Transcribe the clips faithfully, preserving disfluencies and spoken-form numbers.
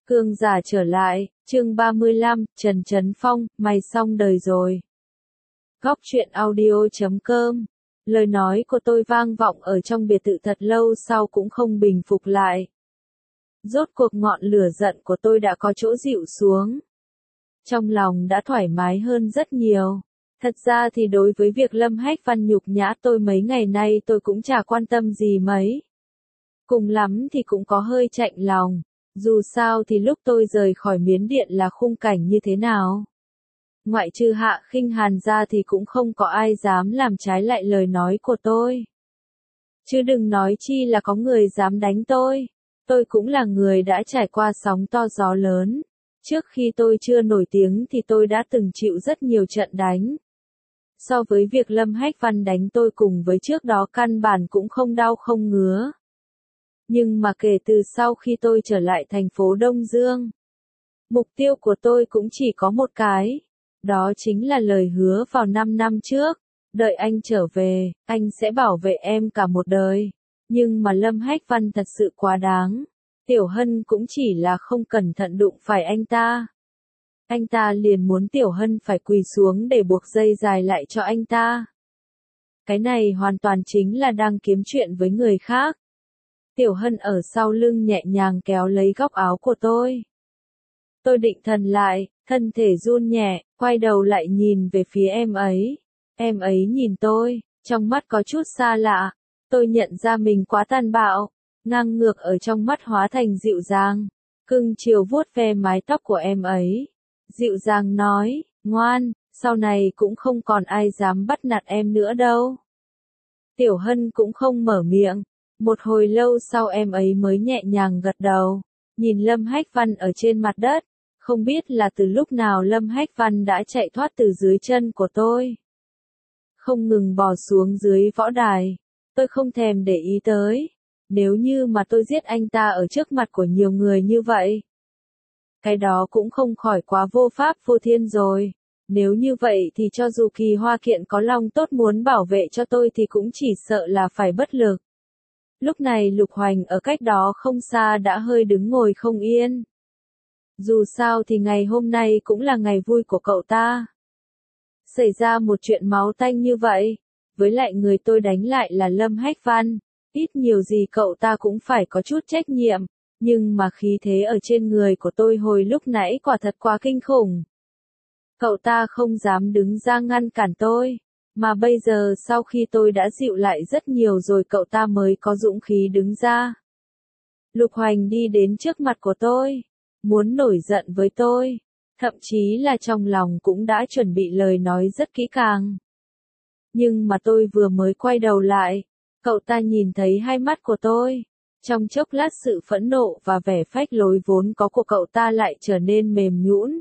Cương giả trở lại, chương ba mươi lăm, Trần Trấn Phong, mày xong đời rồi. Góc truyện audio chấm com. Lời nói của tôi vang vọng ở trong biệt thự thật lâu sau cũng không bình phục lại. Rốt cuộc ngọn lửa giận của tôi đã có chỗ dịu xuống. Trong lòng đã thoải mái hơn rất nhiều. Thật ra thì đối với việc Lâm Hách Văn nhục nhã tôi mấy ngày nay tôi cũng chả quan tâm gì mấy. Cùng lắm thì cũng có hơi chạnh lòng. Dù sao thì lúc tôi rời khỏi Miến Điện là khung cảnh như thế nào. Ngoại trừ Hạ Khinh Hàn ra thì cũng không có ai dám làm trái lại lời nói của tôi. Chứ đừng nói chi là có người dám đánh tôi. Tôi cũng là người đã trải qua sóng to gió lớn. Trước khi tôi chưa nổi tiếng thì tôi đã từng chịu rất nhiều trận đánh. So với việc Lâm Hách Văn đánh tôi cùng với trước đó căn bản cũng không đau không ngứa. Nhưng mà kể từ sau khi tôi trở lại thành phố Đông Dương, mục tiêu của tôi cũng chỉ có một cái. Đó chính là lời hứa vào năm năm trước. Đợi anh trở về, anh sẽ bảo vệ em cả một đời. Nhưng mà Lâm Hách Văn thật sự quá đáng. Tiểu Hân cũng chỉ là không cẩn thận đụng phải anh ta. Anh ta liền muốn Tiểu Hân phải quỳ xuống để buộc dây dài lại cho anh ta. Cái này hoàn toàn chính là đang kiếm chuyện với người khác. Tiểu Hân ở sau lưng nhẹ nhàng kéo lấy góc áo của tôi. Tôi định thần lại, thân thể run nhẹ, quay đầu lại nhìn về phía em ấy. Em ấy nhìn tôi, trong mắt có chút xa lạ. Tôi nhận ra mình quá tàn bạo, ngang ngược ở trong mắt hóa thành dịu dàng. Cưng chiều vuốt ve mái tóc của em ấy. Dịu dàng nói, ngoan, sau này cũng không còn ai dám bắt nạt em nữa đâu. Tiểu Hân cũng không mở miệng. Một hồi lâu sau em ấy mới nhẹ nhàng gật đầu, nhìn Lâm Hách Văn ở trên mặt đất, không biết là từ lúc nào Lâm Hách Văn đã chạy thoát từ dưới chân của tôi. Không ngừng bò xuống dưới võ đài, tôi không thèm để ý tới, nếu như mà tôi giết anh ta ở trước mặt của nhiều người như vậy. Cái đó cũng không khỏi quá vô pháp vô thiên rồi, nếu như vậy thì cho dù Kỳ Hoa Kiện có lòng tốt muốn bảo vệ cho tôi thì cũng chỉ sợ là phải bất lực. Lúc này Lục Hoành ở cách đó không xa đã hơi đứng ngồi không yên. Dù sao thì ngày hôm nay cũng là ngày vui của cậu ta. Xảy ra một chuyện máu tanh như vậy, với lại người tôi đánh lại là Lâm Hách Văn, ít nhiều gì cậu ta cũng phải có chút trách nhiệm, nhưng mà khí thế ở trên người của tôi hồi lúc nãy quả thật quá kinh khủng. Cậu ta không dám đứng ra ngăn cản tôi. Mà bây giờ sau khi tôi đã dịu lại rất nhiều rồi cậu ta mới có dũng khí đứng ra. Lục Hoành đi đến trước mặt của tôi, muốn nổi giận với tôi, thậm chí là trong lòng cũng đã chuẩn bị lời nói rất kỹ càng. Nhưng mà tôi vừa mới quay đầu lại, cậu ta nhìn thấy hai mắt của tôi, trong chốc lát sự phẫn nộ và vẻ phách lối vốn có của cậu ta lại trở nên mềm nhũn.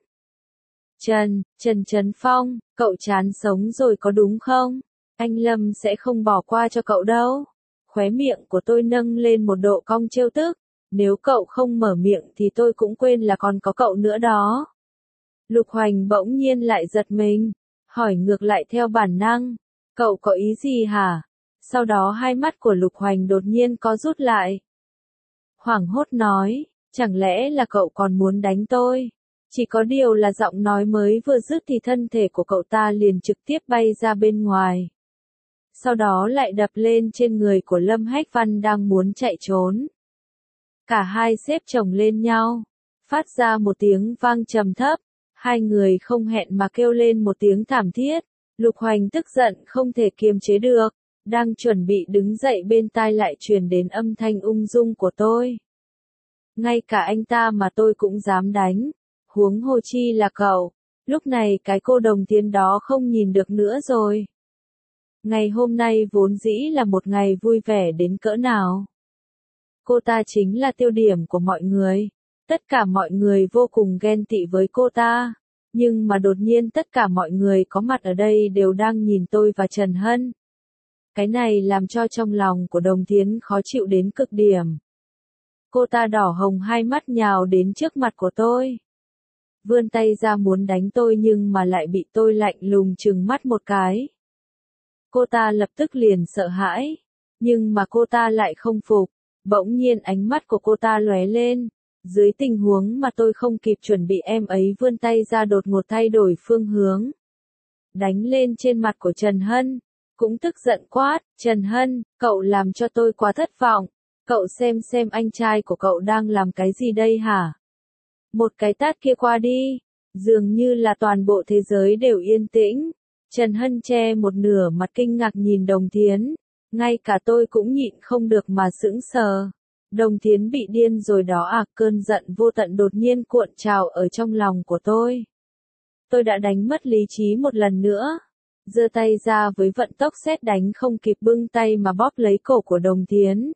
Trần, Trần Trấn Phong, cậu chán sống rồi có đúng không? Anh Lâm sẽ không bỏ qua cho cậu đâu. Khóe miệng của tôi nâng lên một độ cong trêu tức. Nếu cậu không mở miệng thì tôi cũng quên là còn có cậu nữa đó. Lục Hoành bỗng nhiên lại giật mình, hỏi ngược lại theo bản năng. Cậu có ý gì hả? Sau đó hai mắt của Lục Hoành đột nhiên co rút lại. Hoảng hốt nói, chẳng lẽ là cậu còn muốn đánh tôi? Chỉ có điều là giọng nói mới vừa dứt thì thân thể của cậu ta liền trực tiếp bay ra bên ngoài. Sau đó lại đập lên trên người của Lâm Hách Văn đang muốn chạy trốn. Cả hai xếp chồng lên nhau, phát ra một tiếng vang trầm thấp, hai người không hẹn mà kêu lên một tiếng thảm thiết. Lục Hoành tức giận không thể kiềm chế được, đang chuẩn bị đứng dậy bên tai lại truyền đến âm thanh ung dung của tôi. Ngay cả anh ta mà tôi cũng dám đánh. Huống hồ chi là cậu, lúc này cái cô đồng tiền đó không nhìn được nữa rồi. Ngày hôm nay vốn dĩ là một ngày vui vẻ đến cỡ nào. Cô ta chính là tiêu điểm của mọi người, tất cả mọi người vô cùng ghen tị với cô ta, nhưng mà đột nhiên tất cả mọi người có mặt ở đây đều đang nhìn tôi và Trần Hân. Cái này làm cho trong lòng của Đồng Thiến khó chịu đến cực điểm. Cô ta đỏ hồng hai mắt nhào đến trước mặt của tôi. Vươn tay ra muốn đánh tôi nhưng mà lại bị tôi lạnh lùng trừng mắt một cái. Cô ta lập tức liền sợ hãi, nhưng mà cô ta lại không phục, bỗng nhiên ánh mắt của cô ta lóe lên, Dưới tình huống mà tôi không kịp chuẩn bị em ấy vươn tay ra đột ngột thay đổi phương hướng. Đánh lên trên mặt của Trần Hân. Cũng tức giận quát, Trần Hân, cậu làm cho tôi quá thất vọng. Cậu xem xem anh trai của cậu đang làm cái gì đây hả? Một cái tát kia qua đi. Dường như là toàn bộ thế giới đều yên tĩnh. Trần Hân che một nửa mặt kinh ngạc nhìn Đồng Thiến. Ngay cả tôi cũng nhịn không được mà sững sờ. Đồng Thiến bị điên rồi đó à, cơn giận vô tận đột nhiên cuộn trào ở trong lòng của tôi. Tôi đã đánh mất lý trí một lần nữa. Giơ tay ra với vận tốc sét đánh không kịp bưng tay mà bóp lấy cổ của Đồng Thiến.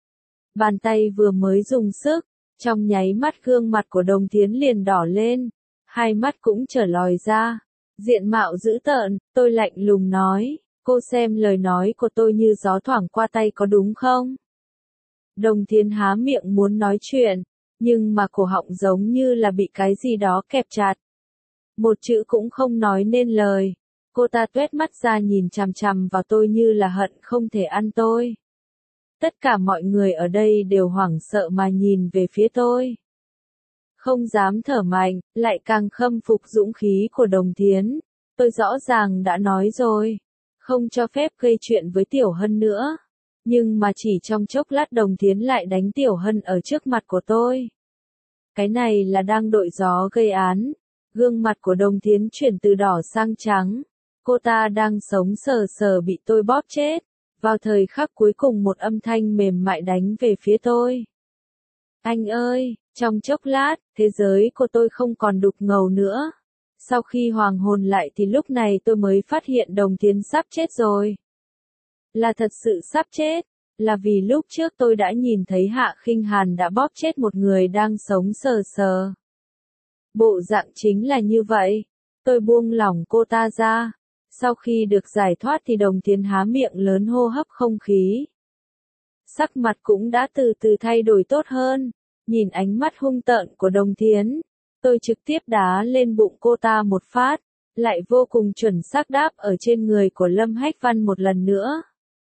Bàn tay vừa mới dùng sức, trong nháy mắt gương mặt của Đồng Thiến liền đỏ lên, hai mắt cũng trở lòi ra. Diện mạo dữ tợn, tôi lạnh lùng nói, cô xem lời nói của tôi như gió thoảng qua tay có đúng không? Đồng Thiến há miệng muốn nói chuyện, nhưng mà cổ họng giống như là bị cái gì đó kẹp chặt. Một chữ cũng không nói nên lời. Cô ta tuét mắt ra nhìn chằm chằm vào tôi như là hận không thể ăn tôi. Tất cả mọi người ở đây đều hoảng sợ mà nhìn về phía tôi. Không dám thở mạnh, lại càng khâm phục dũng khí của Đồng Thiến. Tôi rõ ràng đã nói rồi, không cho phép gây chuyện với Tiểu Hân nữa. Nhưng mà chỉ trong chốc lát Đồng Thiến lại đánh Tiểu Hân ở trước mặt của tôi. Cái này là đang đội gió gây án. Gương mặt của Đồng Thiến chuyển từ đỏ sang trắng. Cô ta đang sống sờ sờ bị tôi bóp chết. Vào thời khắc cuối cùng một âm thanh mềm mại đánh về phía tôi. Anh ơi, trong chốc lát, thế giới của tôi không còn đục ngầu nữa. Sau khi hoàng hồn lại thì lúc này tôi mới phát hiện Đồng Thiến sắp chết rồi. Là thật sự sắp chết, là vì lúc trước tôi đã nhìn thấy Hạ Khinh Hàn đã bóp chết một người đang sống sờ sờ. Bộ dạng chính là như vậy. Tôi buông lỏng cô ta ra. Sau khi được giải thoát thì Đồng Thiến há miệng lớn hô hấp không khí. Sắc mặt cũng đã từ từ thay đổi tốt hơn. Nhìn ánh mắt hung tợn của Đồng Thiến, tôi trực tiếp đá lên bụng cô ta một phát, lại vô cùng chuẩn xác đáp ở trên người của Lâm Hách Văn một lần nữa.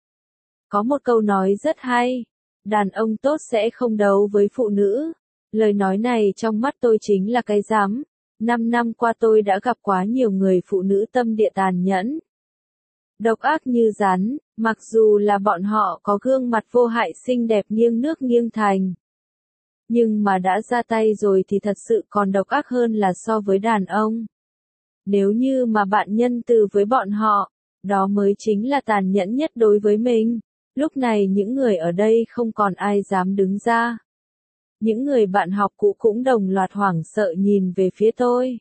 Có một câu nói rất hay, đàn ông tốt sẽ không đấu với phụ nữ. Lời nói này trong mắt tôi chính là cái rắm. Năm năm qua tôi đã gặp quá nhiều người phụ nữ tâm địa tàn nhẫn, độc ác như rắn, mặc dù là bọn họ có gương mặt vô hại xinh đẹp nghiêng nước nghiêng thành. Nhưng mà đã ra tay rồi thì thật sự còn độc ác hơn là so với đàn ông. Nếu như mà bạn nhân từ với bọn họ, đó mới chính là tàn nhẫn nhất đối với mình. Lúc này những người ở đây không còn ai dám đứng ra. Những người bạn học cũ cũng đồng loạt hoảng sợ nhìn về phía tôi.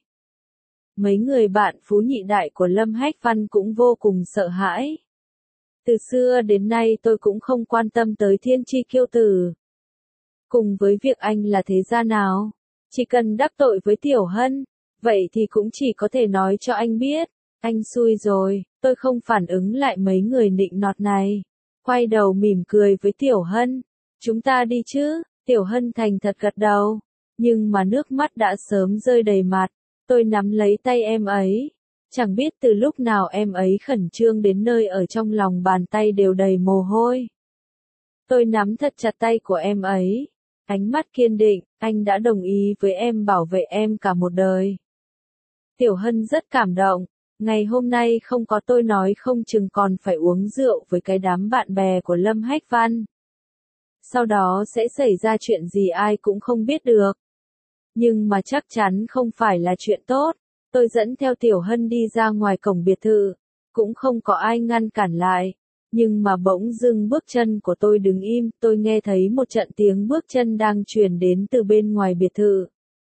Mấy người bạn phú nhị đại của Lâm Hách Văn cũng vô cùng sợ hãi. Từ xưa đến nay tôi cũng không quan tâm tới thiên chi kiêu tử. Cùng với việc anh là thế gia nào, chỉ cần đắc tội với Tiểu Hân, vậy thì cũng chỉ có thể nói cho anh biết, anh xui rồi. Tôi không phản ứng lại mấy người nịnh nọt này. Quay đầu mỉm cười với Tiểu Hân. Chúng ta đi chứ? Tiểu Hân thành thật gật đầu. Nhưng mà nước mắt đã sớm rơi đầy mặt. Tôi nắm lấy tay em ấy. Chẳng biết từ lúc nào em ấy khẩn trương đến nơi ở trong lòng bàn tay đều đầy mồ hôi. Tôi nắm thật chặt tay của em ấy. Ánh mắt kiên định, anh đã đồng ý với em bảo vệ em cả một đời. Tiểu Hân rất cảm động. Ngày hôm nay không có tôi nói không chừng còn phải uống rượu với cái đám bạn bè của Lâm Hách Văn. Sau đó sẽ xảy ra chuyện gì ai cũng không biết được. Nhưng mà chắc chắn không phải là chuyện tốt. Tôi dẫn theo Tiểu Hân đi ra ngoài cổng biệt thự. Cũng không có ai ngăn cản lại. Nhưng mà bỗng dưng bước chân của tôi đứng im. Tôi nghe thấy một trận tiếng bước chân đang truyền đến từ bên ngoài biệt thự.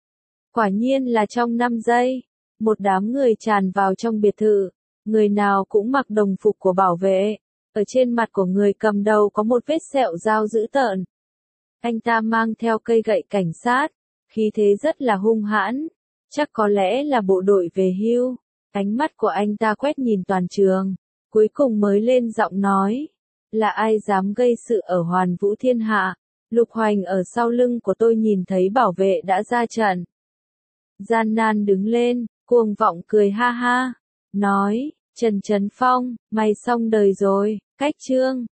Quả nhiên là trong năm giây. Một đám người tràn vào trong biệt thự. Người nào cũng mặc đồng phục của bảo vệ. Ở trên mặt của người cầm đầu có một vết sẹo dao dữ tợn. Anh ta mang theo cây gậy cảnh sát. Khí thế rất là hung hãn. Chắc có lẽ là bộ đội về hưu. Ánh mắt của anh ta quét nhìn toàn trường. Cuối cùng mới lên giọng nói. Là ai dám gây sự ở Hoàn Vũ Thiên Hạ? Lục Hoành ở sau lưng của tôi nhìn thấy bảo vệ đã ra trận. Gian nan đứng lên, cuồng vọng cười ha ha. Nói, Trần Trấn Phong, mày xong đời rồi, cách chương.